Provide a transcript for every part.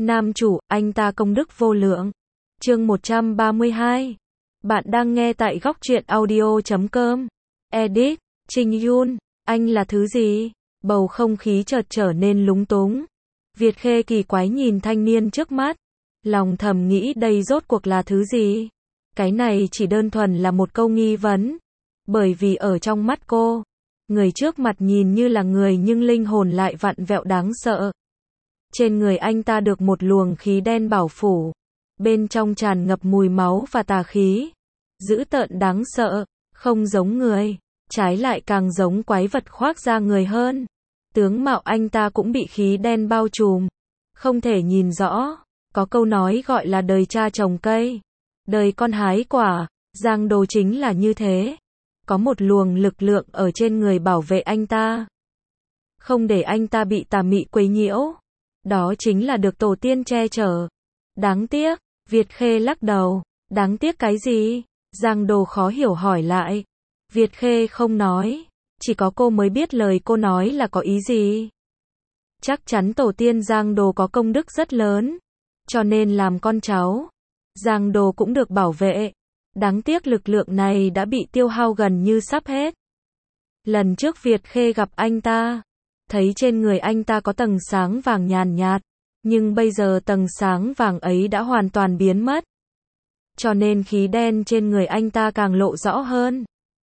Nam chủ, anh ta công đức vô lượng. Chương 132. Bạn đang nghe tại góc truyện audio.com. Edit, Trình Yun, anh là thứ gì? Bầu không khí chợt trở nên lúng túng. Việt Khê kỳ quái nhìn thanh niên trước mắt. Lòng thầm nghĩ đây rốt cuộc là thứ gì? Cái này chỉ đơn thuần là một câu nghi vấn. Bởi vì ở trong mắt cô, người trước mặt nhìn như là người nhưng linh hồn lại vặn vẹo đáng sợ. Trên người anh ta được một luồng khí đen bảo phủ. Bên trong tràn ngập mùi máu và tà khí. Dữ tợn đáng sợ, không giống người, trái lại càng giống quái vật khoác da người hơn. Tướng mạo anh ta cũng bị khí đen bao trùm. Không thể nhìn rõ. Có câu nói gọi là đời cha trồng cây, đời con hái quả. Giang Đồ chính là như thế. Có một luồng lực lượng ở trên người bảo vệ anh ta, không để anh ta bị tà mị quấy nhiễu. Đó chính là được tổ tiên che chở. Đáng tiếc, Việt Khê lắc đầu. Đáng tiếc cái gì? Giang Đồ khó hiểu hỏi lại. Việt Khê không nói. Chỉ có cô mới biết lời cô nói là có ý gì. Chắc chắn tổ tiên Giang Đồ có công đức rất lớn, cho nên làm con cháu Giang Đồ cũng được bảo vệ. Đáng tiếc lực lượng này đã bị tiêu hao gần như sắp hết. Lần trước Việt Khê gặp anh ta, thấy trên người anh ta có tầng sáng vàng nhàn nhạt, nhưng bây giờ tầng sáng vàng ấy đã hoàn toàn biến mất. Cho nên khí đen trên người anh ta càng lộ rõ hơn.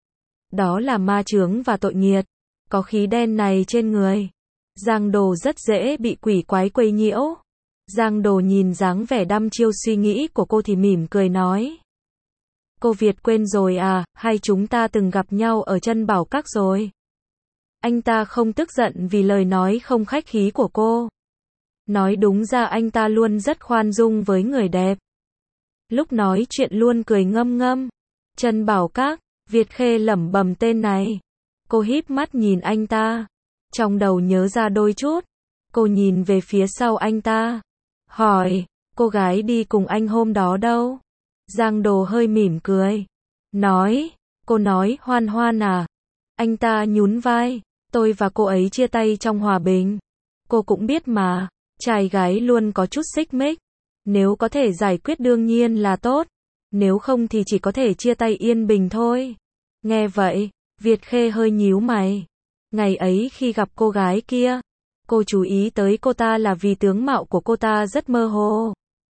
Đó là ma chướng và tội nghiệt. Có khí đen này trên người, Giang Đồ rất dễ bị quỷ quái quấy nhiễu. Giang Đồ nhìn dáng vẻ đăm chiêu suy nghĩ của cô thì mỉm cười nói. Cô Việt quên rồi à, hay chúng ta từng gặp nhau ở Chân Bảo Các rồi? Anh ta không tức giận vì lời nói không khách khí của cô. Nói đúng ra anh ta luôn rất khoan dung với người đẹp. Lúc nói chuyện luôn cười ngâm ngâm. Chân Bảo Các, Việt Khê lẩm bẩm tên này. Cô híp mắt nhìn anh ta. Trong đầu nhớ ra đôi chút. Cô nhìn về phía sau anh ta. Hỏi, cô gái đi cùng anh hôm đó đâu? Giang Đồ hơi mỉm cười. Nói, cô nói Hoan Hoan à? Anh ta nhún vai. Tôi và cô ấy chia tay trong hòa bình. Cô cũng biết mà, trai gái luôn có chút xích mích. Nếu có thể giải quyết đương nhiên là tốt. Nếu không thì chỉ có thể chia tay yên bình thôi. Nghe vậy, Việt Khê hơi nhíu mày. Ngày ấy khi gặp cô gái kia, cô chú ý tới cô ta là vì tướng mạo của cô ta rất mơ hồ.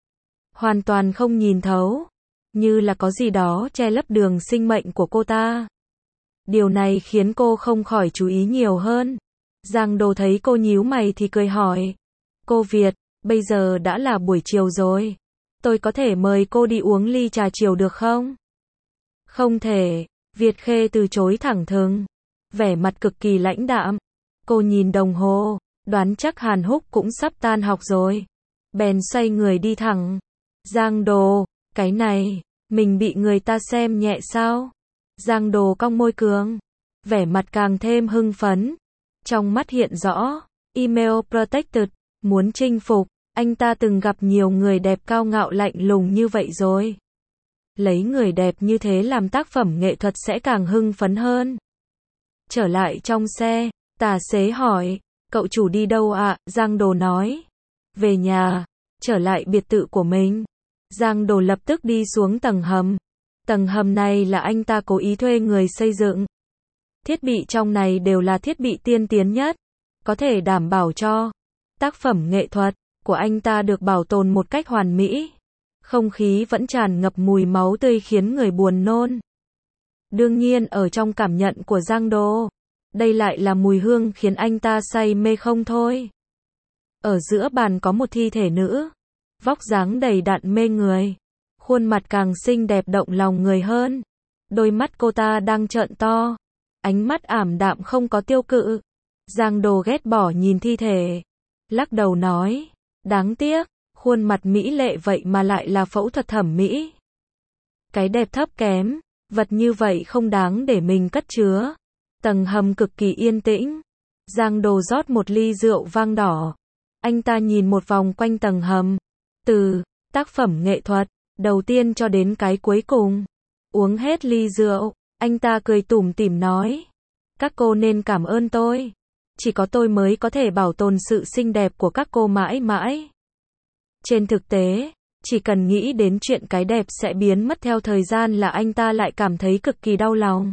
Hoàn toàn không nhìn thấu. Như là có gì đó che lấp đường sinh mệnh của cô ta. Điều này khiến cô không khỏi chú ý nhiều hơn. Giang Đồ thấy cô nhíu mày thì cười hỏi. Cô Việt, bây giờ đã là buổi chiều rồi. Tôi có thể mời cô đi uống ly trà chiều được không? Không thể. Việt Khê từ chối thẳng thừng. Vẻ mặt cực kỳ lãnh đạm. Cô nhìn đồng hồ, đoán chắc Hàn Húc cũng sắp tan học rồi. Bèn xoay người đi thẳng. Giang Đồ, cái này, mình bị người ta xem nhẹ sao? Giang Đồ cong môi cường, vẻ mặt càng thêm hưng phấn. Trong mắt hiện rõ, email protected, muốn chinh phục. Anh ta từng gặp nhiều người đẹp cao ngạo lạnh lùng như vậy rồi. Lấy người đẹp như thế làm tác phẩm nghệ thuật sẽ càng hưng phấn hơn. Trở lại trong xe, tài xế hỏi, cậu chủ đi đâu ạ? Giang Đồ nói, về nhà, trở lại biệt thự của mình. Giang Đồ lập tức đi xuống tầng hầm. Tầng hầm này là anh ta cố ý thuê người xây dựng. Thiết bị trong này đều là thiết bị tiên tiến nhất, có thể đảm bảo cho tác phẩm nghệ thuật của anh ta được bảo tồn một cách hoàn mỹ. Không khí vẫn tràn ngập mùi máu tươi khiến người buồn nôn. Đương nhiên ở trong cảm nhận của Giang Đồ, đây lại là mùi hương khiến anh ta say mê không thôi. Ở giữa bàn có một thi thể nữ, vóc dáng đầy đặn mê người, khuôn mặt càng xinh đẹp động lòng người hơn. Đôi mắt cô ta đang trợn to, ánh mắt ảm đạm không có tiêu cự. Giang Đồ ghét bỏ nhìn thi thể, lắc đầu nói, đáng tiếc, khuôn mặt mỹ lệ vậy mà lại là phẫu thuật thẩm mỹ. Cái đẹp thấp kém, vật như vậy không đáng để mình cất chứa. Tầng hầm cực kỳ yên tĩnh. Giang Đồ rót một ly rượu vang đỏ. Anh ta nhìn một vòng quanh tầng hầm. Từ tác phẩm nghệ thuật đầu tiên cho đến cái cuối cùng. Uống hết ly rượu, anh ta cười tủm tỉm nói. Các cô nên cảm ơn tôi. Chỉ có tôi mới có thể bảo tồn sự xinh đẹp của các cô mãi mãi. Trên thực tế, chỉ cần nghĩ đến chuyện cái đẹp sẽ biến mất theo thời gian là anh ta lại cảm thấy cực kỳ đau lòng.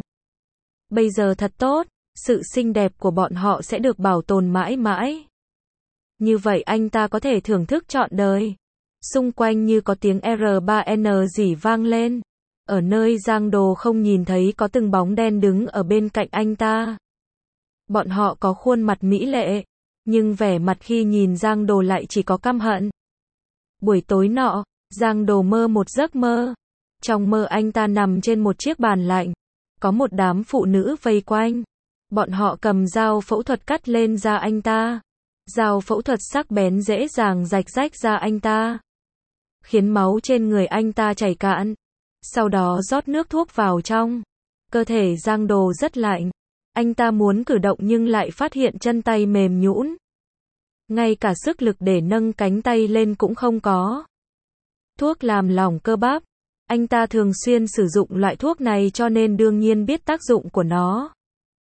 Bây giờ thật tốt, sự xinh đẹp của bọn họ sẽ được bảo tồn mãi mãi. Như vậy anh ta có thể thưởng thức trọn đời. Xung quanh như có tiếng R3N rỉ vang lên. Ở nơi Giang Đồ không nhìn thấy có từng bóng đen đứng ở bên cạnh anh ta. Bọn họ có khuôn mặt mỹ lệ, nhưng vẻ mặt khi nhìn Giang Đồ lại chỉ có căm hận. Buổi tối nọ, Giang Đồ mơ một giấc mơ. Trong mơ anh ta nằm trên một chiếc bàn lạnh. Có một đám phụ nữ vây quanh. Bọn họ cầm dao phẫu thuật cắt lên da anh ta. Dao phẫu thuật sắc bén dễ dàng rạch rách da anh ta, khiến máu trên người anh ta chảy cạn. Sau đó rót nước thuốc vào trong. Cơ thể Giang Đồ rất lạnh. Anh ta muốn cử động nhưng lại phát hiện chân tay mềm nhũn. Ngay cả sức lực để nâng cánh tay lên cũng không có. Thuốc làm lỏng cơ bắp. Anh ta thường xuyên sử dụng loại thuốc này cho nên đương nhiên biết tác dụng của nó.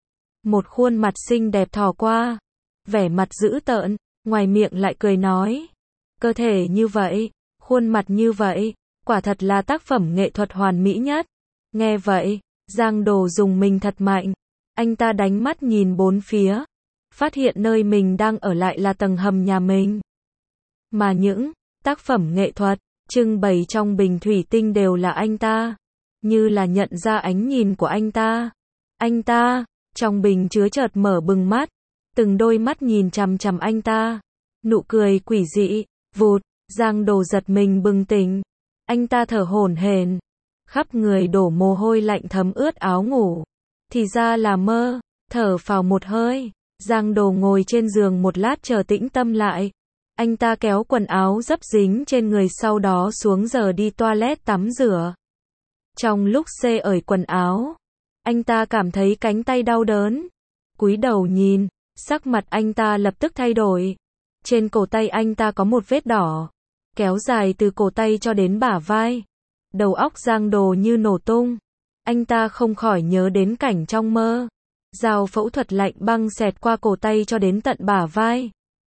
Một khuôn mặt xinh đẹp thò qua. Vẻ mặt dữ tợn, ngoài miệng lại cười nói. Cơ thể như vậy, khuôn mặt như vậy, quả thật là tác phẩm nghệ thuật hoàn mỹ nhất. Nghe vậy, Giang Đồ dùng mình thật mạnh. Anh ta đánh mắt nhìn bốn phía. Phát hiện nơi mình đang ở lại là tầng hầm nhà mình. Mà những tác phẩm nghệ thuật trưng bày trong bình thủy tinh đều là anh ta. Như là nhận ra ánh nhìn của anh ta. Anh ta, trong bình chứa chợt mở bừng mắt. Từng đôi mắt nhìn chằm chằm anh ta. Nụ cười quỷ dị, vụt, Giang Đồ giật mình bừng tỉnh. Anh ta thở hổn hển, khắp người đổ mồ hôi lạnh thấm ướt áo ngủ. Thì ra là mơ, thở phào một hơi. Giang Đồ ngồi trên giường một lát chờ tĩnh tâm lại. Anh ta kéo quần áo dấp dính trên người sau đó xuống giờ đi toilet tắm rửa. Trong lúc xê ởi quần áo, anh ta cảm thấy cánh tay đau đớn. Cúi đầu nhìn, sắc mặt anh ta lập tức thay đổi. Trên cổ tay anh ta có một vết đỏ, kéo dài từ cổ tay cho đến bả vai. Đầu óc Giang Đồ như nổ tung. Anh ta không khỏi nhớ đến cảnh trong mơ. Dao phẫu thuật lạnh băng xẹt qua cổ tay cho đến tận bả vai.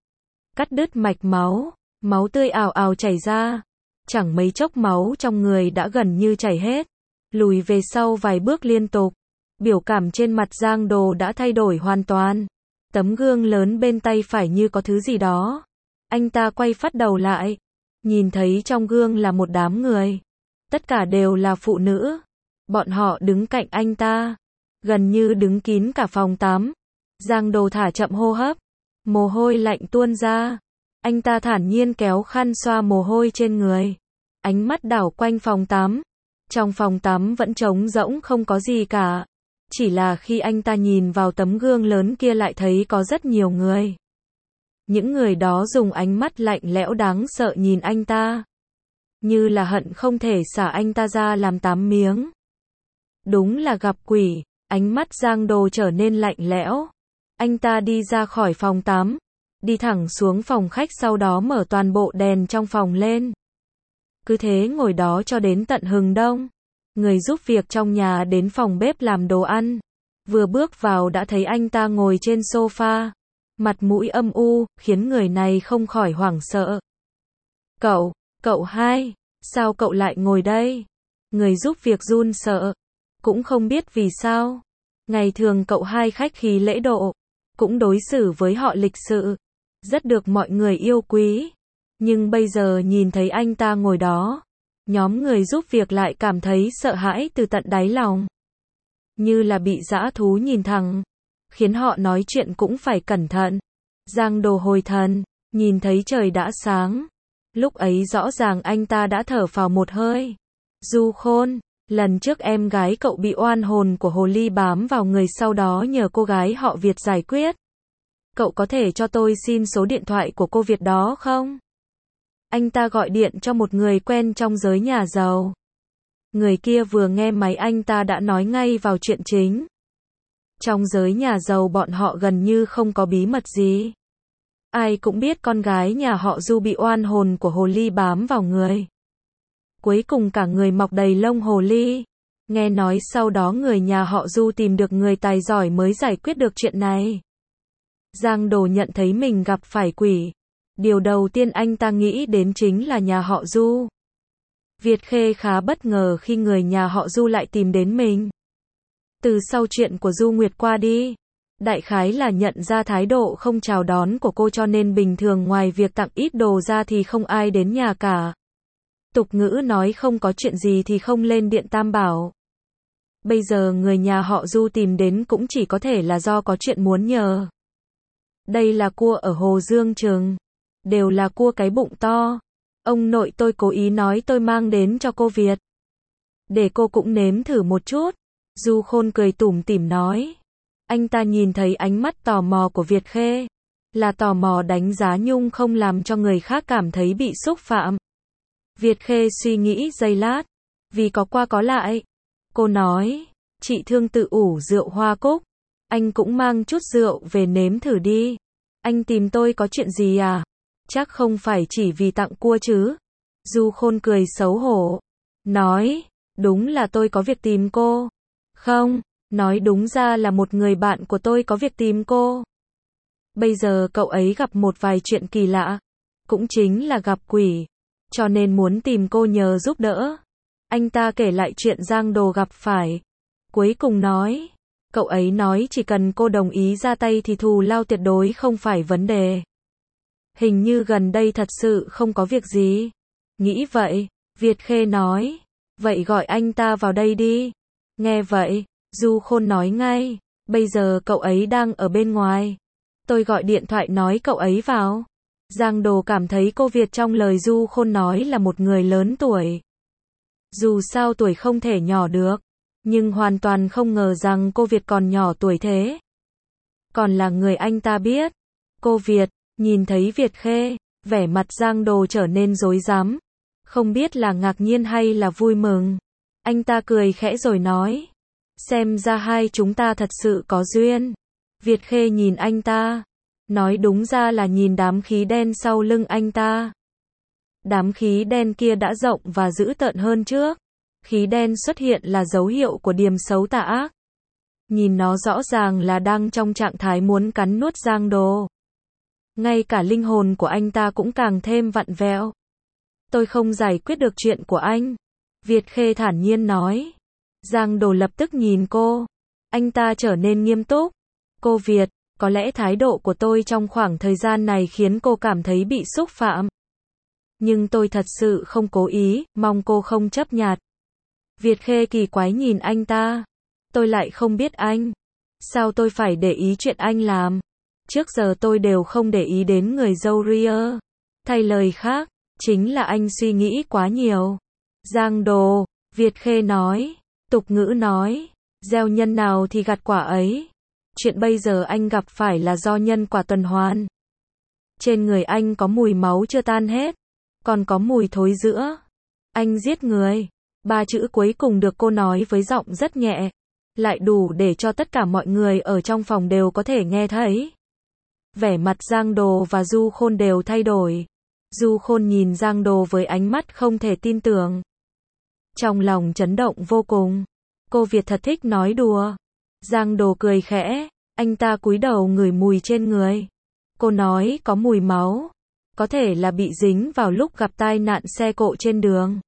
Cắt đứt mạch máu, máu tươi ào ào chảy ra. Chẳng mấy chốc máu trong người đã gần như chảy hết. Lùi về sau vài bước liên tục. Biểu cảm trên mặt Giang Đồ đã thay đổi hoàn toàn. Tấm gương lớn bên tay phải như có thứ gì đó. Anh ta quay phát đầu lại. Nhìn thấy trong gương là một đám người. Tất cả đều là phụ nữ. Bọn họ đứng cạnh anh ta. Gần như đứng kín cả phòng tắm. Giang Đồ thả chậm hô hấp. Mồ hôi lạnh tuôn ra. Anh ta thản nhiên kéo khăn xoa mồ hôi trên người. Ánh mắt đảo quanh phòng tắm. Trong phòng tắm vẫn trống rỗng không có gì cả. Chỉ là khi anh ta nhìn vào tấm gương lớn kia lại thấy có rất nhiều người. Những người đó dùng ánh mắt lạnh lẽo đáng sợ nhìn anh ta. Như là hận không thể xả anh ta ra làm 8 miếng. Đúng là gặp quỷ, ánh mắt Giang Đồ trở nên lạnh lẽo. Anh ta đi ra khỏi phòng tắm, đi thẳng xuống phòng khách sau đó mở toàn bộ đèn trong phòng lên. Cứ thế ngồi đó cho đến tận hừng đông. Người giúp việc trong nhà đến phòng bếp làm đồ ăn. Vừa bước vào đã thấy anh ta ngồi trên sofa. Mặt mũi âm u, khiến người này không khỏi hoảng sợ. Cậu hai, sao cậu lại ngồi đây? Người giúp việc run sợ. Cũng không biết vì sao. Ngày thường cậu hai khách khí lễ độ. Cũng đối xử với họ lịch sự. Rất được mọi người yêu quý. Nhưng bây giờ nhìn thấy anh ta ngồi đó. Nhóm người giúp việc lại cảm thấy sợ hãi từ tận đáy lòng. Như là bị dã thú nhìn thẳng. Khiến họ nói chuyện cũng phải cẩn thận. Giang Đồ hồi thần, nhìn thấy trời đã sáng. Lúc ấy rõ ràng anh ta đã thở phào một hơi. Du Khôn, lần trước em gái cậu bị oan hồn của hồ ly bám vào người sau đó nhờ cô gái họ Việt giải quyết. Cậu có thể cho tôi xin số điện thoại của cô Việt đó không? Anh ta gọi điện cho một người quen trong giới nhà giàu. Người kia vừa nghe máy anh ta đã nói ngay vào chuyện chính. Trong giới nhà giàu bọn họ gần như không có bí mật gì. Ai cũng biết con gái nhà họ Du bị oan hồn của hồ ly bám vào người. Cuối cùng cả người mọc đầy lông hồ ly. Nghe nói sau đó người nhà họ Du tìm được người tài giỏi mới giải quyết được chuyện này. Giang Đồ nhận thấy mình gặp phải quỷ. Điều đầu tiên anh ta nghĩ đến chính là nhà họ Du. Việt Khê khá bất ngờ khi người nhà họ Du lại tìm đến mình. Từ sau chuyện của Du Nguyệt qua đi, đại khái là nhận ra thái độ không chào đón của cô cho nên bình thường ngoài việc tặng ít đồ ra thì không ai đến nhà cả. Tục ngữ nói không có chuyện gì thì không lên điện tam bảo. Bây giờ người nhà họ Du tìm đến cũng chỉ có thể là do có chuyện muốn nhờ. Đây là cua ở Hồ Dương Trừng. Đều là cua cái bụng to. Ông nội tôi cố ý nói tôi mang đến cho cô Việt. Để cô cũng nếm thử một chút. Du Khôn cười tủm tỉm nói. Anh ta nhìn thấy ánh mắt tò mò của Việt Khê. Là tò mò đánh giá Nhung không làm cho người khác cảm thấy bị xúc phạm. Việt Khê suy nghĩ giây lát. Vì có qua có lại. Cô nói. Chị Thương tự ủ rượu hoa cúc. Anh cũng mang chút rượu về nếm thử đi. Anh tìm tôi có chuyện gì à? Chắc không phải chỉ vì tặng cua chứ? Du Khôn cười xấu hổ. Nói. Đúng là tôi có việc tìm cô. Không. Nói đúng ra là một người bạn của tôi có việc tìm cô. Bây giờ cậu ấy gặp một vài chuyện kỳ lạ. Cũng chính là gặp quỷ. Cho nên muốn tìm cô nhờ giúp đỡ. Anh ta kể lại chuyện Giang Đồ gặp phải. Cuối cùng nói. Cậu ấy nói chỉ cần cô đồng ý ra tay thì thù lao tuyệt đối không phải vấn đề. Hình như gần đây thật sự không có việc gì. Nghĩ vậy. Việt Khê nói. Vậy gọi anh ta vào đây đi. Nghe vậy. Du Khôn nói ngay. Bây giờ cậu ấy đang ở bên ngoài. Tôi gọi điện thoại nói cậu ấy vào. Giang Đồ cảm thấy cô Việt trong lời Du Khôn nói là một người lớn tuổi. Dù sao tuổi không thể nhỏ được. Nhưng hoàn toàn không ngờ rằng cô Việt còn nhỏ tuổi thế. Còn là người anh ta biết. Cô Việt, nhìn thấy Việt Khê, vẻ mặt Giang Đồ trở nên rối rắm. Không biết là ngạc nhiên hay là vui mừng. Anh ta cười khẽ rồi nói. Xem ra hai chúng ta thật sự có duyên. Việt Khê nhìn anh ta. Nói đúng ra là nhìn đám khí đen sau lưng anh ta. Đám khí đen kia đã rộng và dữ tợn hơn trước. Khí đen xuất hiện là dấu hiệu của điềm xấu tà ác. Nhìn nó rõ ràng là đang trong trạng thái muốn cắn nuốt Giang Đồ. Ngay cả linh hồn của anh ta cũng càng thêm vặn vẹo. Tôi không giải quyết được chuyện của anh. Việt Khê thản nhiên nói. Giang Đồ lập tức nhìn cô. Anh ta trở nên nghiêm túc. Cô Việt, có lẽ thái độ của tôi trong khoảng thời gian này khiến cô cảm thấy bị xúc phạm. Nhưng tôi thật sự không cố ý, mong cô không chấp nhặt. Việt Khê kỳ quái nhìn anh ta. Tôi lại không biết anh. Sao tôi phải để ý chuyện anh làm? Trước giờ tôi đều không để ý đến người dâu ria. Thay lời khác, chính là anh suy nghĩ quá nhiều. Giang Đồ, Việt Khê nói. Tục ngữ nói. Gieo nhân nào thì gặt quả ấy. Chuyện bây giờ anh gặp phải là do nhân quả tuần hoàn. Trên người anh có mùi máu chưa tan hết. Còn có mùi thối giữa. Anh giết người. 3 chữ cuối cùng được cô nói với giọng rất nhẹ. Lại đủ để cho tất cả mọi người ở trong phòng đều có thể nghe thấy. Vẻ mặt Giang Đồ và Du Khôn đều thay đổi. Du Khôn nhìn Giang Đồ với ánh mắt không thể tin tưởng. Trong lòng chấn động vô cùng. Cô Việt thật thích nói đùa. Giang Đồ cười khẽ. Anh ta cúi đầu ngửi mùi trên người. Cô nói có mùi máu. Có thể là bị dính vào lúc gặp tai nạn xe cộ trên đường.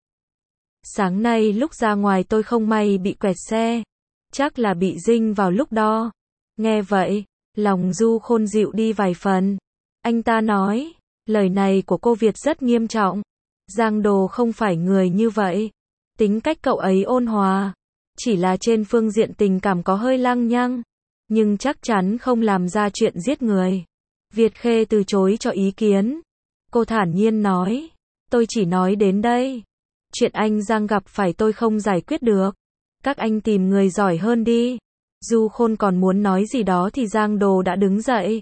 Sáng nay lúc ra ngoài tôi không may bị quẹt xe. Chắc là bị dinh vào lúc đó. Nghe vậy, lòng Du Khôn dịu đi vài phần. Anh ta nói, lời này của cô Việt rất nghiêm trọng. Giang Đồ không phải người như vậy. Tính cách cậu ấy ôn hòa. Chỉ là trên phương diện tình cảm có hơi lăng nhăng. Nhưng chắc chắn không làm ra chuyện giết người. Việt Khê từ chối cho ý kiến. Cô thản nhiên nói, tôi chỉ nói đến đây. Chuyện anh Giang gặp phải tôi không giải quyết được. Các anh tìm người giỏi hơn đi. Du Khôn còn muốn nói gì đó thì Giang Đồ đã đứng dậy.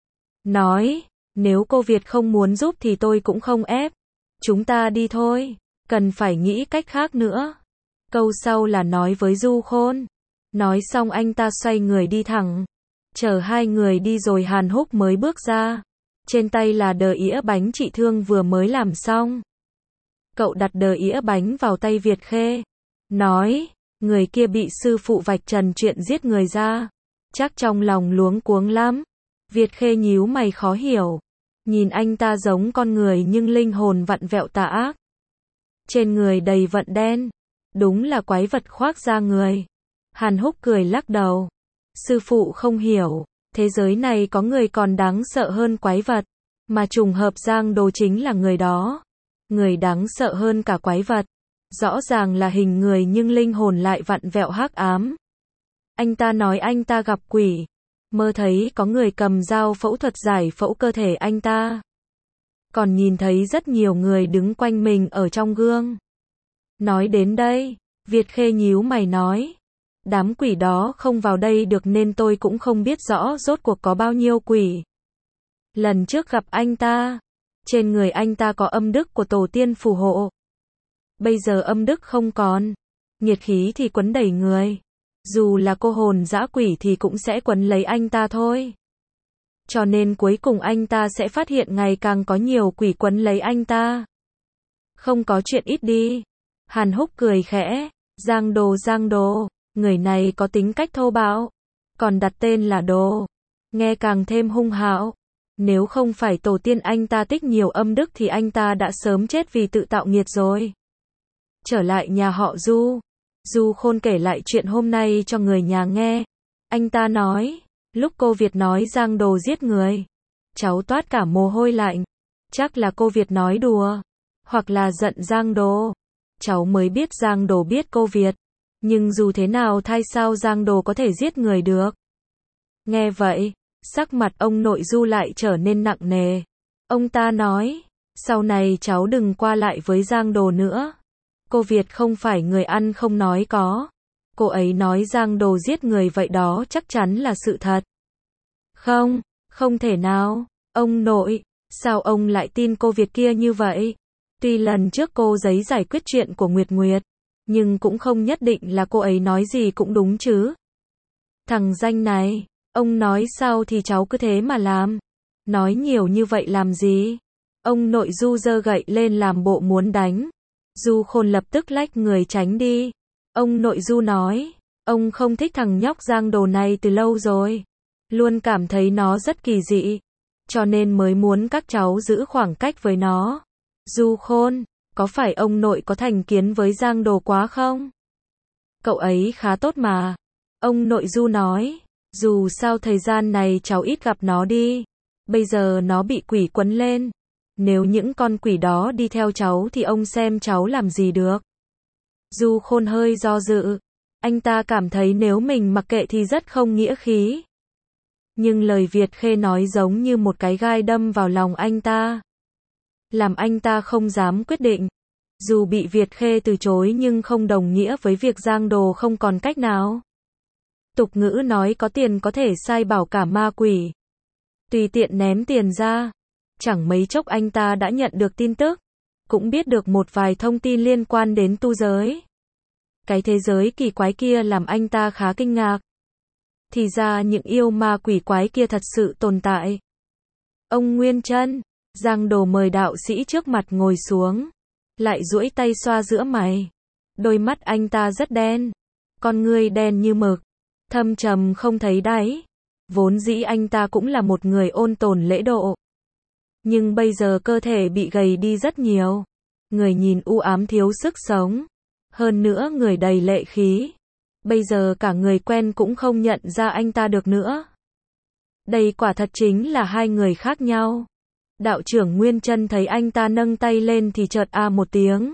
Nói, nếu cô Việt không muốn giúp thì tôi cũng không ép. Chúng ta đi thôi. Cần phải nghĩ cách khác nữa. Câu sau là nói với Du Khôn. Nói xong anh ta xoay người đi thẳng. Chờ hai người đi rồi Hàn Húc mới bước ra. Trên tay là đờ ĩa bánh chị Thương vừa mới làm xong. Cậu đặt đờ ĩa bánh vào tay Việt Khê. Nói, người kia bị sư phụ vạch trần chuyện giết người ra. Chắc trong lòng luống cuống lắm. Việt Khê nhíu mày khó hiểu. Nhìn anh ta giống con người nhưng linh hồn vặn vẹo tà ác. Trên người đầy vận đen. Đúng là quái vật khoác da người. Hàn Húc cười lắc đầu. Sư phụ không hiểu, thế giới này có người còn đáng sợ hơn quái vật, mà trùng hợp Giang Đồ chính là người đó. Người đáng sợ hơn cả quái vật. Rõ ràng là hình người nhưng linh hồn lại vặn vẹo hắc ám. Anh ta nói anh ta gặp quỷ, mơ thấy có người cầm dao phẫu thuật giải phẫu cơ thể anh ta. Còn nhìn thấy rất nhiều người đứng quanh mình ở trong gương. Nói đến đây, Việt Khê nhíu mày nói. Đám quỷ đó không vào đây được nên tôi cũng không biết rõ rốt cuộc có bao nhiêu quỷ. Lần trước gặp anh ta, trên người anh ta có âm đức của tổ tiên phù hộ. Bây giờ âm đức không còn, nhiệt khí thì quấn đầy người. Dù là cô hồn dã quỷ thì cũng sẽ quấn lấy anh ta thôi. Cho nên cuối cùng anh ta sẽ phát hiện ngày càng có nhiều quỷ quấn lấy anh ta. Không có chuyện ít đi. Hàn Húc cười khẽ. Giang Đồ, người này có tính cách thô bạo. Còn đặt tên là Đồ. Nghe càng thêm hung hãn. Nếu không phải tổ tiên anh ta tích nhiều âm đức thì anh ta đã sớm chết vì tự tạo nghiệt rồi. Trở lại nhà họ Du. Du Khôn kể lại chuyện hôm nay cho người nhà nghe. Anh ta nói, lúc cô Việt nói Giang Đồ giết người, cháu toát cả mồ hôi lạnh. Chắc là cô Việt nói đùa, hoặc là giận Giang Đồ. Cháu mới biết Giang Đồ biết cô Việt. Nhưng dù thế nào thay sao Giang Đồ có thể giết người được. Nghe vậy, sắc mặt ông nội Du lại trở nên nặng nề. Ông ta nói, sau này cháu đừng qua lại với Giang Đồ nữa. Cô Việt không phải người ăn không nói có. Cô ấy nói Giang Đồ giết người vậy đó chắc chắn là sự thật. Không thể nào. Ông nội, sao ông lại tin cô Việt kia như vậy? Tuy lần trước cô giấy giải quyết chuyện của Nguyệt Nguyệt, nhưng cũng không nhất định là cô ấy nói gì cũng đúng chứ. Thằng danh này, ông nói sao thì cháu cứ thế mà làm. Nói nhiều như vậy làm gì? Ông nội Du giơ gậy lên làm bộ muốn đánh. Du Khôn lập tức lách người tránh đi. Ông nội Du nói, ông không thích thằng nhóc Giang Đồ này từ lâu rồi. Luôn cảm thấy nó rất kỳ dị. Cho nên mới muốn các cháu giữ khoảng cách với nó. Du Khôn, có phải ông nội có thành kiến với Giang Đồ quá không? Cậu ấy khá tốt mà. Ông nội Du nói, dù sao thời gian này cháu ít gặp nó đi. Bây giờ nó bị quỷ quấn lên. Nếu những con quỷ đó đi theo cháu thì ông xem cháu làm gì được. Du Khôn hơi do dự. Anh ta cảm thấy nếu mình mặc kệ thì rất không nghĩa khí. Nhưng lời Việt Khê nói giống như một cái gai đâm vào lòng anh ta. Làm anh ta không dám quyết định. Dù bị Việt Khê từ chối nhưng không đồng nghĩa với việc Giang Đồ không còn cách nào. Tục ngữ nói có tiền có thể sai bảo cả ma quỷ. Tùy tiện ném tiền ra. Chẳng mấy chốc anh ta đã nhận được tin tức. Cũng biết được một vài thông tin liên quan đến tu giới. Cái thế giới kỳ quái kia làm anh ta khá kinh ngạc. Thì ra những yêu ma quỷ quái kia thật sự tồn tại. Ông Nguyên Trân, Giang Đồ mời đạo sĩ trước mặt ngồi xuống. Lại duỗi tay xoa giữa mày. Đôi mắt anh ta rất đen. Con ngươi đen như mực. Thâm trầm không thấy đáy. Vốn dĩ anh ta cũng là một người ôn tồn lễ độ. Nhưng bây giờ cơ thể bị gầy đi rất nhiều. Người nhìn u ám thiếu sức sống. Hơn nữa người đầy lệ khí. Bây giờ cả người quen cũng không nhận ra anh ta được nữa. Đây quả thật chính là hai người khác nhau. Đạo trưởng Nguyên Trân thấy anh ta nâng tay lên thì chợt a một tiếng.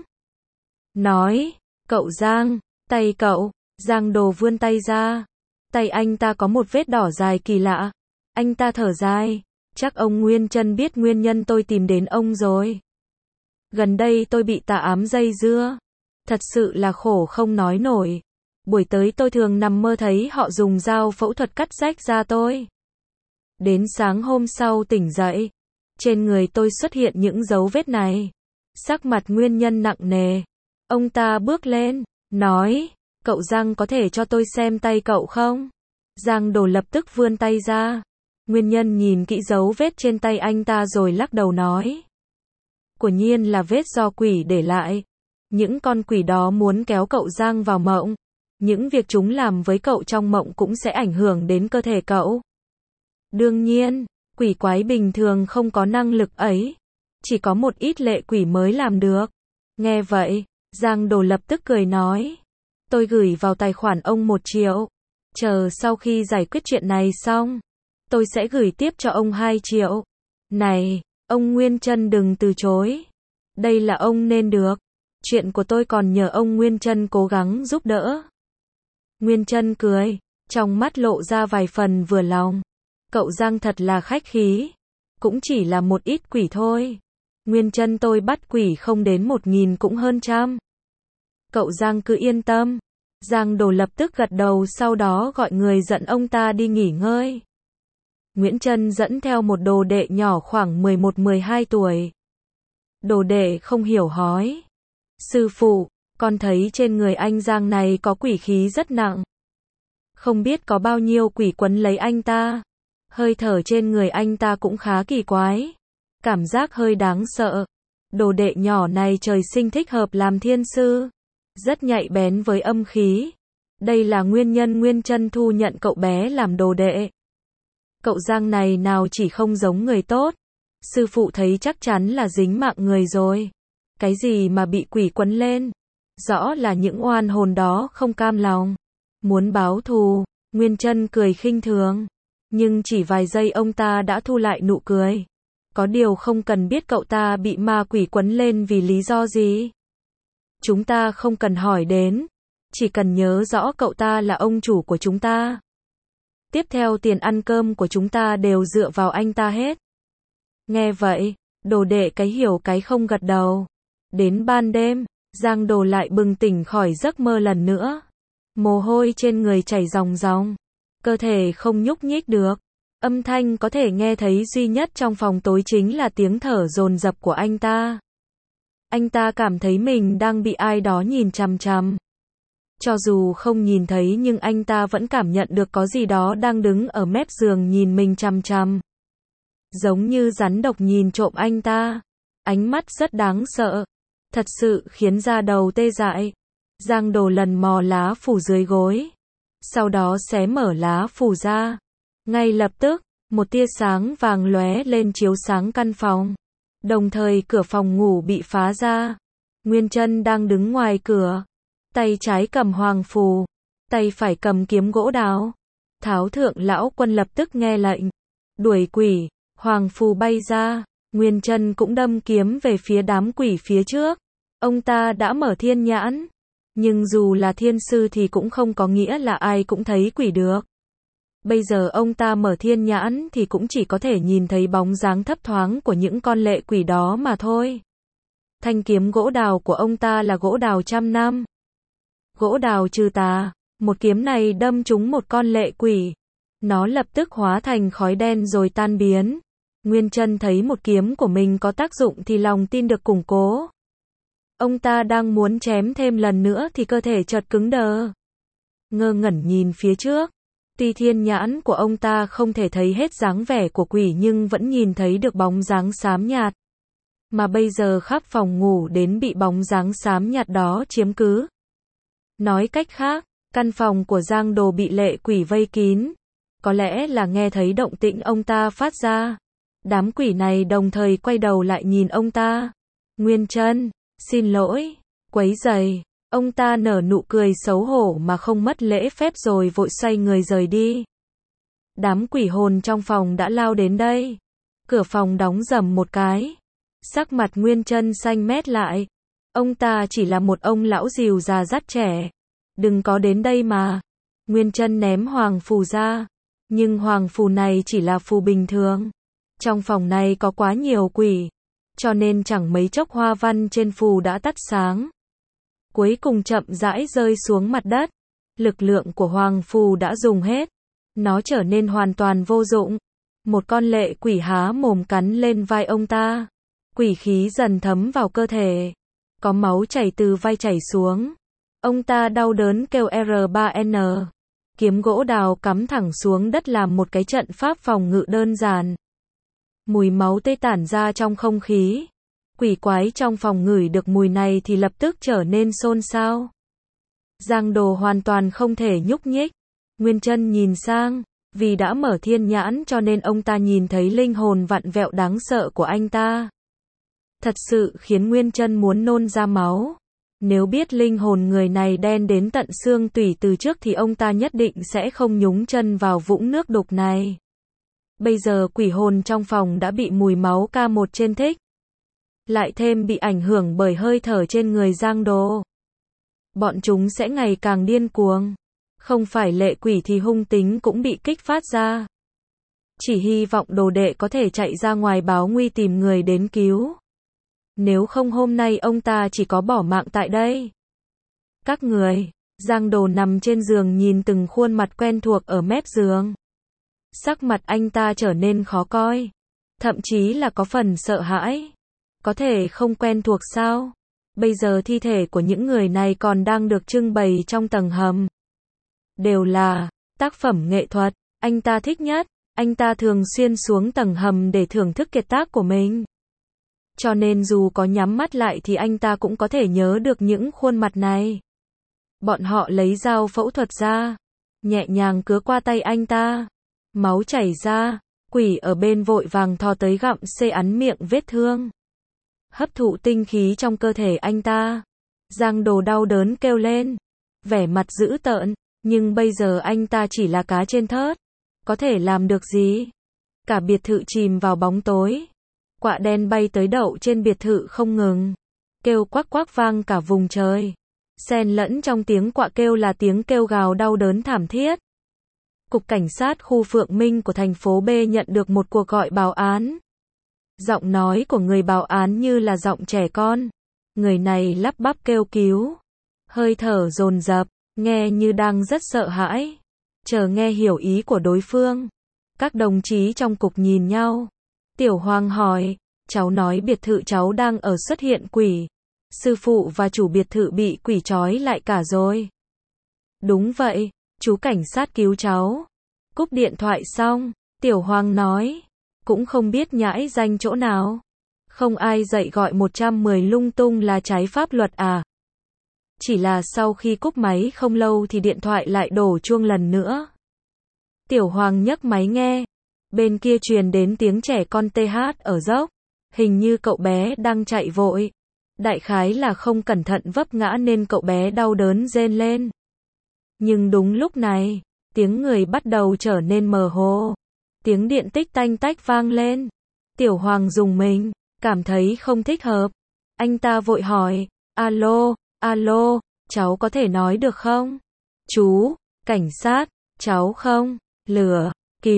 Nói, cậu Giang, tay cậu. Giang Đồ vươn tay ra. Tay anh ta có một vết đỏ dài kỳ lạ. Anh ta thở dài. Chắc ông Nguyên Trân biết nguyên nhân tôi tìm đến ông rồi. Gần đây tôi bị tà ám dây dưa. Thật sự là khổ không nói nổi. Buổi tới tôi thường nằm mơ thấy họ dùng dao phẫu thuật cắt rách da tôi. Đến sáng hôm sau tỉnh dậy. Trên người tôi xuất hiện những dấu vết này. Sắc mặt Nguyên Nhân nặng nề. Ông ta bước lên, nói, cậu Giang có thể cho tôi xem tay cậu không? Giang Đồ lập tức vươn tay ra. Nguyên Nhân nhìn kỹ dấu vết trên tay anh ta rồi lắc đầu nói. Quả nhiên là vết do quỷ để lại. Những con quỷ đó muốn kéo cậu Giang vào mộng. Những việc chúng làm với cậu trong mộng cũng sẽ ảnh hưởng đến cơ thể cậu. Đương nhiên, Quỷ quái bình thường không có năng lực ấy. Chỉ có một ít lệ quỷ mới làm được. Nghe vậy, Giang Đồ lập tức cười nói. Tôi gửi vào tài khoản ông 1 triệu. Chờ sau khi giải quyết chuyện này xong, tôi sẽ gửi tiếp cho ông 2 triệu. Này, ông Nguyên Trân đừng từ chối. Đây là ông nên được. Chuyện của tôi còn nhờ ông Nguyên Trân cố gắng giúp đỡ. Nguyên Trân cười, trong mắt lộ ra vài phần vừa lòng. Cậu Giang thật là khách khí. Cũng chỉ là một ít quỷ thôi. Nguyên Trân tôi bắt quỷ không đến 1000 cũng hơn trăm. Cậu Giang cứ yên tâm. Giang Đồ lập tức gật đầu, sau đó gọi người dẫn ông ta đi nghỉ ngơi. Nguyễn Trân dẫn theo một đồ đệ nhỏ khoảng 11-12 tuổi. Đồ đệ không hiểu hỏi. Sư phụ, con thấy trên người anh Giang này có quỷ khí rất nặng. Không biết có bao nhiêu quỷ quấn lấy anh ta. Hơi thở trên người anh ta cũng khá kỳ quái. Cảm giác hơi đáng sợ. Đồ đệ nhỏ này trời sinh thích hợp làm thiên sư. Rất nhạy bén với âm khí. Đây là nguyên nhân Nguyên Trân thu nhận cậu bé làm đồ đệ. Cậu Giang này nào chỉ không giống người tốt. Sư phụ thấy chắc chắn là dính mạng người rồi. Cái gì mà bị quỷ quấn lên? Rõ là những oan hồn đó không cam lòng. Muốn báo thù. Nguyên Trân cười khinh thường. Nhưng chỉ vài giây ông ta đã thu lại nụ cười. Có điều không cần biết cậu ta bị ma quỷ quấn lên vì lý do gì. Chúng ta không cần hỏi đến. Chỉ cần nhớ rõ cậu ta là ông chủ của chúng ta. Tiếp theo tiền ăn cơm của chúng ta đều dựa vào anh ta hết. Nghe vậy, đồ đệ cái hiểu cái không gật đầu. Đến ban đêm, Giang Đồ lại bừng tỉnh khỏi giấc mơ lần nữa. Mồ hôi trên người chảy ròng ròng. Cơ thể không nhúc nhích được. Âm thanh có thể nghe thấy duy nhất trong phòng tối chính là tiếng thở dồn dập của anh ta. Anh ta cảm thấy mình đang bị ai đó nhìn chằm chằm. Cho dù không nhìn thấy nhưng anh ta vẫn cảm nhận được có gì đó đang đứng ở mép giường nhìn mình chằm chằm. Giống như rắn độc nhìn trộm anh ta. Ánh mắt rất đáng sợ. Thật sự khiến da đầu tê dại. Giang Đồ lần mò lá phủ dưới gối. Sau đó xé mở lá phủ ra. Ngay lập tức, một tia sáng vàng lóe lên chiếu sáng căn phòng. Đồng thời cửa phòng ngủ bị phá ra. Nguyên Trân đang đứng ngoài cửa. Tay trái cầm hoàng phù. Tay phải cầm kiếm gỗ đào. Tháo thượng lão quân lập tức nghe lệnh. Đuổi quỷ, hoàng phù bay ra. Nguyên Trân cũng đâm kiếm về phía đám quỷ phía trước. Ông ta đã mở thiên nhãn. Nhưng dù là thiên sư thì cũng không có nghĩa là ai cũng thấy quỷ được. Bây giờ ông ta mở thiên nhãn thì cũng chỉ có thể nhìn thấy bóng dáng thấp thoáng của những con lệ quỷ đó mà thôi. Thanh kiếm gỗ đào của ông ta là gỗ đào 100 năm. Gỗ đào trừ tà, một kiếm này đâm trúng một con lệ quỷ. Nó lập tức hóa thành khói đen rồi tan biến. Nguyên Trân thấy một kiếm của mình có tác dụng thì lòng tin được củng cố. Ông ta đang muốn chém thêm lần nữa thì cơ thể chợt cứng đờ. Ngơ ngẩn nhìn phía trước. Tuy thiên nhãn của ông ta không thể thấy hết dáng vẻ của quỷ nhưng vẫn nhìn thấy được bóng dáng xám nhạt. Mà bây giờ khắp phòng ngủ đến bị bóng dáng xám nhạt đó chiếm cứ. Nói cách khác, căn phòng của Giang Đồ bị lệ quỷ vây kín. Có lẽ là nghe thấy động tĩnh ông ta phát ra. Đám quỷ này đồng thời quay đầu lại nhìn ông ta. Nguyên Trân, xin lỗi, quấy rầy. Ông ta nở nụ cười xấu hổ mà không mất lễ phép rồi vội xoay người rời đi. Đám quỷ hồn trong phòng đã lao đến đây. Cửa phòng đóng rầm một cái. Sắc mặt Nguyên Trân xanh mét lại. Ông ta chỉ là một ông lão rìu già dắt trẻ. Đừng có đến đây mà. Nguyên Trân ném hoàng phù ra. Nhưng hoàng phù này chỉ là phù bình thường. Trong phòng này có quá nhiều quỷ. Cho nên chẳng mấy chốc hoa văn trên phù đã tắt sáng. Cuối cùng chậm rãi rơi xuống mặt đất. Lực lượng của hoàng phù đã dùng hết. Nó trở nên hoàn toàn vô dụng. Một con lệ quỷ há mồm cắn lên vai ông ta. Quỷ khí dần thấm vào cơ thể. Có máu chảy từ vai chảy xuống. Ông ta đau đớn kêu R3N. Kiếm gỗ đào cắm thẳng xuống đất làm một cái trận pháp phòng ngự đơn giản. Mùi máu tươi tản ra trong không khí. Quỷ quái trong phòng ngửi được mùi này thì lập tức trở nên xôn xao. Giang Đồ hoàn toàn không thể nhúc nhích. Nguyên Trân nhìn sang, Vì đã mở thiên nhãn cho nên ông ta nhìn thấy linh hồn vặn vẹo đáng sợ của anh ta. Thật sự khiến Nguyên Chân muốn nôn ra máu. Nếu biết linh hồn người này đen đến tận xương tủy từ trước thì ông ta nhất định sẽ không nhúng chân vào vũng nước đục này. Bây giờ quỷ hồn trong phòng đã bị mùi máu K1 trên thích. Lại thêm bị ảnh hưởng bởi hơi thở trên người Giang Đồ. Bọn chúng sẽ ngày càng điên cuồng. Không phải lệ quỷ thì hung tính cũng bị kích phát ra. Chỉ hy vọng đồ đệ có thể chạy ra ngoài báo nguy tìm người đến cứu. Nếu không hôm nay ông ta chỉ có bỏ mạng tại đây. Các người, Giang Đồ nằm trên giường nhìn từng khuôn mặt quen thuộc ở mép giường. Sắc mặt anh ta trở nên khó coi. Thậm chí là có phần sợ hãi. Có thể không quen thuộc sao? Bây giờ thi thể của những người này còn đang được trưng bày trong tầng hầm. Đều là tác phẩm nghệ thuật, anh ta thích nhất. Anh ta thường xuyên xuống tầng hầm để thưởng thức kiệt tác của mình. Cho nên dù có nhắm mắt lại thì anh ta cũng có thể nhớ được những khuôn mặt này. Bọn họ lấy dao phẫu thuật ra, nhẹ nhàng cứa qua tay anh ta. Máu chảy ra, quỷ ở bên vội vàng thò tới gặm xê ắn miệng vết thương. Hấp thụ tinh khí trong cơ thể anh ta. Giang Đồ đau đớn kêu lên, vẻ mặt dữ tợn, nhưng bây giờ anh ta chỉ là cá trên thớt. Có thể làm được gì? Cả biệt thự chìm vào bóng tối. Quạ đen bay tới đậu trên biệt thự không ngừng. Kêu quắc quắc vang cả vùng trời. Xen lẫn trong tiếng quạ kêu là tiếng kêu gào đau đớn thảm thiết. Cục cảnh sát khu Phượng Minh của thành phố B nhận được một cuộc gọi báo án. Giọng nói của người báo án như là giọng trẻ con. Người này lắp bắp kêu cứu. Hơi thở dồn dập, nghe như đang rất sợ hãi. Chờ nghe hiểu ý của đối phương. Các đồng chí trong cục nhìn nhau. Tiểu Hoàng hỏi, cháu nói biệt thự cháu đang ở xuất hiện quỷ. Sư phụ và chủ biệt thự bị quỷ trói lại cả rồi. Đúng vậy, chú cảnh sát cứu cháu. Cúp điện thoại xong, Tiểu Hoàng nói, cũng không biết nhãi danh chỗ nào. Không ai dạy gọi 110 lung tung là trái pháp luật à? Chỉ là sau khi cúp máy không lâu thì điện thoại lại đổ chuông lần nữa. Tiểu Hoàng nhấc máy nghe. Bên kia truyền đến tiếng trẻ con TH ở dốc. Hình như cậu bé đang chạy vội. Đại khái là không cẩn thận vấp ngã nên cậu bé đau đớn rên lên. Nhưng đúng lúc này, tiếng người bắt đầu trở nên mờ hồ. Tiếng điện tích tanh tách vang lên. Tiểu Hoàng rùng mình, cảm thấy không thích hợp. Anh ta vội hỏi, alo, alo, cháu có thể nói được không? Chú, cảnh sát, cháu không, lửa,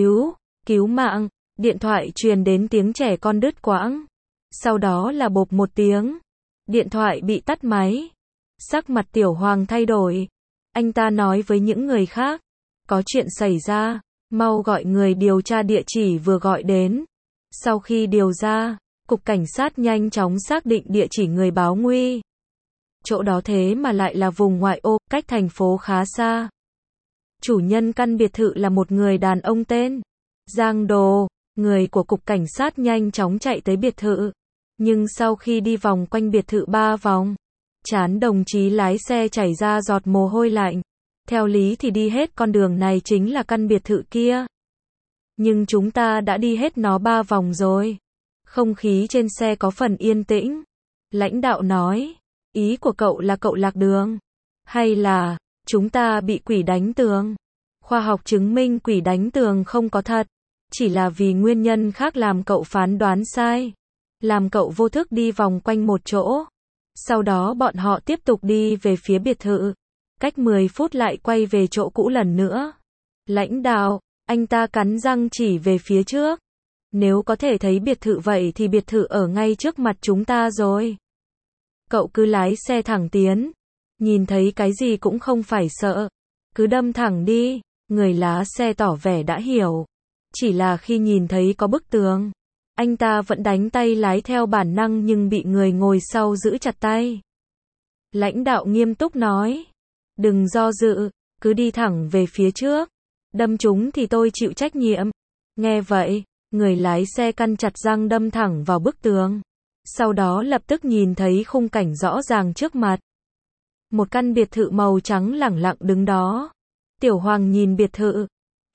cứu mạng. Điện thoại truyền đến tiếng trẻ con đứt quãng. Sau đó là bộp một tiếng. Điện thoại bị tắt máy. Sắc mặt Tiểu Hoàng thay đổi. Anh ta nói với những người khác. Có chuyện xảy ra. Mau gọi người điều tra địa chỉ vừa gọi đến. Sau khi điều ra, cục cảnh sát nhanh chóng xác định địa chỉ người báo nguy. Chỗ đó thế mà lại là vùng ngoại ô, cách thành phố khá xa. Chủ nhân căn biệt thự là một người đàn ông tên Giang Đồ. Người của cục cảnh sát nhanh chóng chạy tới biệt thự. Nhưng sau khi đi vòng quanh biệt thự 3 vòng, trán đồng chí lái xe chảy ra giọt mồ hôi lạnh. Theo lý thì đi hết con đường này chính là căn biệt thự kia. Nhưng chúng ta đã đi hết nó 3 vòng rồi. Không khí trên xe có phần yên tĩnh. Lãnh đạo nói, ý của cậu là cậu lạc đường? Hay là, chúng ta bị quỷ đánh tường? Khoa học chứng minh quỷ đánh tường không có thật. Chỉ là vì nguyên nhân khác làm cậu phán đoán sai. Làm cậu vô thức đi vòng quanh một chỗ. Sau đó bọn họ tiếp tục đi về phía biệt thự. Cách 10 phút lại quay về chỗ cũ lần nữa. Lãnh đạo, anh ta cắn răng chỉ về phía trước. Nếu có thể thấy biệt thự vậy thì biệt thự ở ngay trước mặt chúng ta rồi. Cậu cứ lái xe thẳng tiến. Nhìn thấy cái gì cũng không phải sợ. Cứ đâm thẳng đi. Người lái xe tỏ vẻ đã hiểu. Chỉ là khi nhìn thấy có bức tường, anh ta vẫn đánh tay lái theo bản năng nhưng bị người ngồi sau giữ chặt tay. Lãnh đạo nghiêm túc nói, đừng do dự, cứ đi thẳng về phía trước. Đâm chúng thì tôi chịu trách nhiệm. Nghe vậy, người lái xe căn chặt răng đâm thẳng vào bức tường. Sau đó lập tức nhìn thấy khung cảnh rõ ràng trước mặt. Một căn biệt thự màu trắng lẳng lặng đứng đó. Tiểu Hoàng nhìn biệt thự.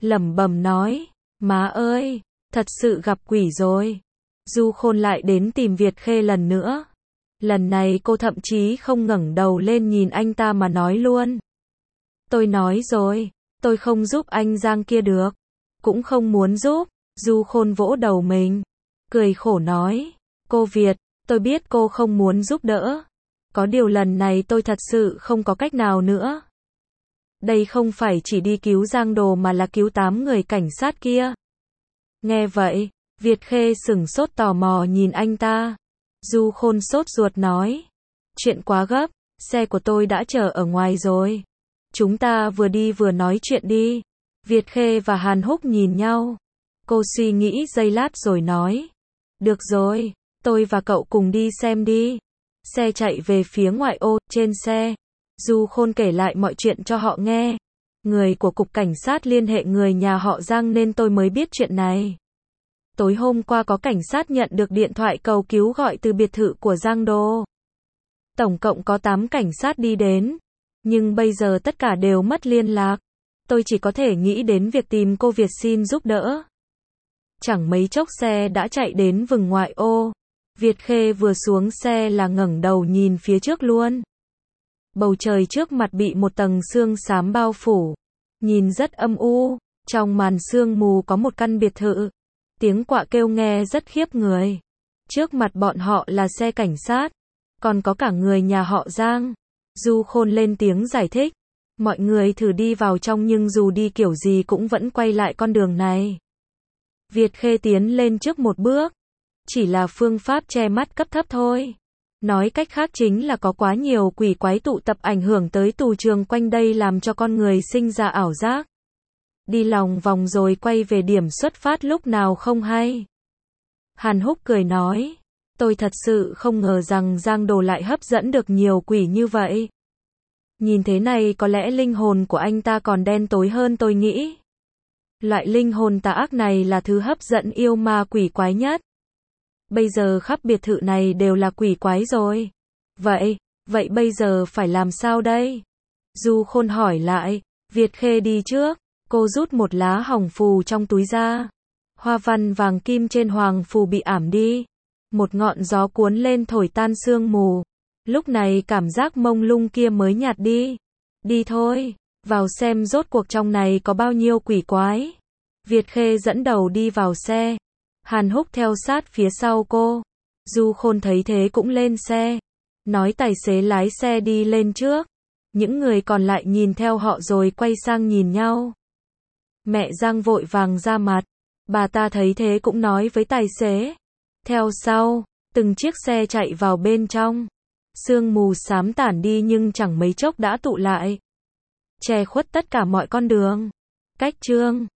lẩm bẩm nói, má ơi, thật sự gặp quỷ rồi. Du Khôn lại đến tìm Việt Khê lần nữa. Lần này cô thậm chí không ngẩng đầu lên nhìn anh ta mà nói luôn. Tôi nói rồi, tôi không giúp anh Giang kia được. Cũng không muốn giúp. Du Khôn vỗ đầu mình, cười khổ nói, cô Việt, tôi biết cô không muốn giúp đỡ. Có điều lần này tôi thật sự không có cách nào nữa. Đây không phải chỉ đi cứu Giang Đồ mà là cứu 8 người cảnh sát kia. Nghe vậy, Việt Khê sửng sốt tò mò nhìn anh ta. Du Khôn sốt ruột nói, chuyện quá gấp, xe của tôi đã chờ ở ngoài rồi. Chúng ta vừa đi vừa nói chuyện đi. Việt Khê và Hàn Húc nhìn nhau. Cô suy nghĩ giây lát rồi nói, được rồi, tôi và cậu cùng đi xem đi. Xe chạy về phía ngoại ô, trên xe, Du Khôn kể lại mọi chuyện cho họ nghe. Người của cục cảnh sát liên hệ người nhà họ Giang nên tôi mới biết chuyện này. Tối hôm qua có cảnh sát nhận được điện thoại cầu cứu gọi từ biệt thự của Giang Đô. Tổng cộng có 8 cảnh sát đi đến, nhưng bây giờ tất cả đều mất liên lạc. Tôi chỉ có thể nghĩ đến việc tìm cô Việt xin giúp đỡ. Chẳng mấy chốc xe đã chạy đến vùng ngoại ô. Việt Khê vừa xuống xe là ngẩng đầu nhìn phía trước luôn. Bầu trời trước mặt bị một tầng sương xám bao phủ, nhìn rất âm u. Trong màn sương mù có một căn biệt thự. Tiếng quạ kêu nghe rất khiếp người. Trước mặt bọn họ là xe cảnh sát, còn có cả người nhà họ Giang. Du Khôn lên tiếng giải thích, mọi người thử đi vào trong nhưng dù đi kiểu gì cũng vẫn quay lại con đường này. Việt Khê tiến lên trước một bước, chỉ là phương pháp che mắt cấp thấp thôi. Nói cách khác chính là có quá nhiều quỷ quái tụ tập ảnh hưởng tới tù trường quanh đây làm cho con người sinh ra ảo giác. Đi lòng vòng rồi quay về điểm xuất phát lúc nào không hay. Hàn Húc cười nói, tôi thật sự không ngờ rằng Giang Đồ lại hấp dẫn được nhiều quỷ như vậy. Nhìn thế này có lẽ linh hồn của anh ta còn đen tối hơn tôi nghĩ. Loại linh hồn tà ác này là thứ hấp dẫn yêu ma quỷ quái nhất. Bây giờ khắp biệt thự này đều là quỷ quái rồi. Vậy bây giờ phải làm sao đây? Du Khôn hỏi lại. Việt Khê đi trước. Cô rút một lá hồng phù trong túi ra. Hoa văn vàng kim trên hoàng phù bị ảm đi. Một ngọn gió cuốn lên thổi tan sương mù. Lúc này cảm giác mông lung kia mới nhạt đi. Đi thôi, vào xem rốt cuộc trong này có bao nhiêu quỷ quái. Việt Khê dẫn đầu đi vào xe. Hàn Húc theo sát phía sau cô. Du Khôn thấy thế cũng lên xe. Nói tài xế lái xe đi lên trước. Những người còn lại nhìn theo họ rồi quay sang nhìn nhau. Mẹ Giang vội vàng ra mặt. Bà ta thấy thế cũng nói với tài xế. Theo sau, từng chiếc xe chạy vào bên trong. Sương mù xám tản đi nhưng chẳng mấy chốc đã tụ lại, che khuất tất cả mọi con đường. Cách chương